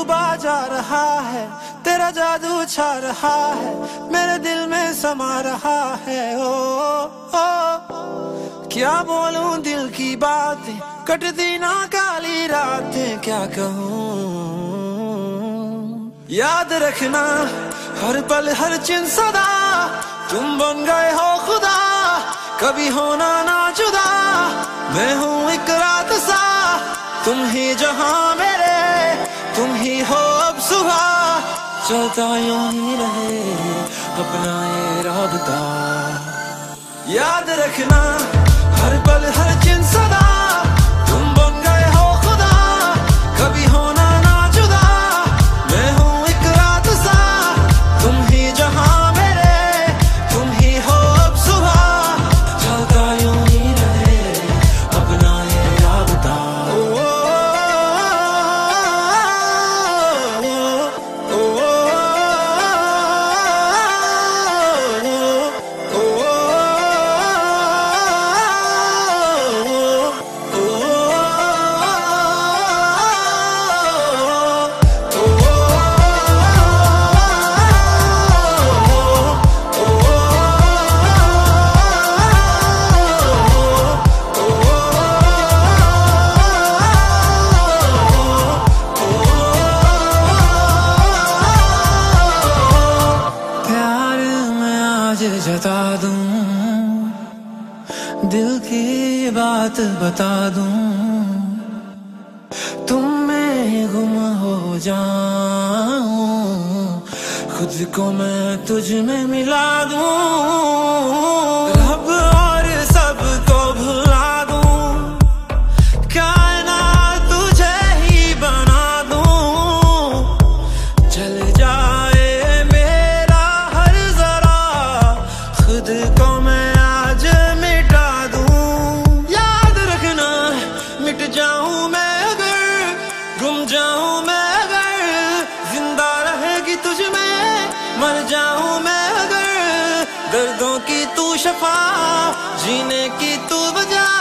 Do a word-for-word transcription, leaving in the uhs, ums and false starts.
डूबा जा रहा है, तेरा जादू छा रहा है, मेरे दिल में समा रहा है। ओ, ओ, क्या बोलूं दिल की बातें, कटती ना काली रातें, क्या कहूँ। याद रखना हर पल हर चिन सदा, तुम बन गए हो खुदा, कभी होना ना जुदा। मैं हूँ एक रात सा, तुम ही जहां मेरे, तुम ही हो अब सुबह। चलता यूं ही रहे अपना ये राबता। याद रखना हर पल हर चिन सदा, तुम बन गए हो खुदा, कभी होना ना जुदा। मैं हूँ एक रात सा, तुम ही जहां मेरे, तुम ही हो अब सुबह। चलता यूं ही रहे अपना ये राबता। जता दूं, दिल की बात बता दूं, तुम में गुम हो जाऊं, खुद को मैं तुझ में मिला दूं। रब और सबको भुला दूं, कायनात तुझे ही बना दूं। चल जाए मेरा हर जरा, खुद को मैं आज मिटा दूं। याद रखना मिट जाऊं मैं अगर, गुम जाऊं मैं अगर, जिंदा रहेगी तुझ में, मर जाऊं मैं अगर। दर्दों की तू शफा, जीने की तू वजह,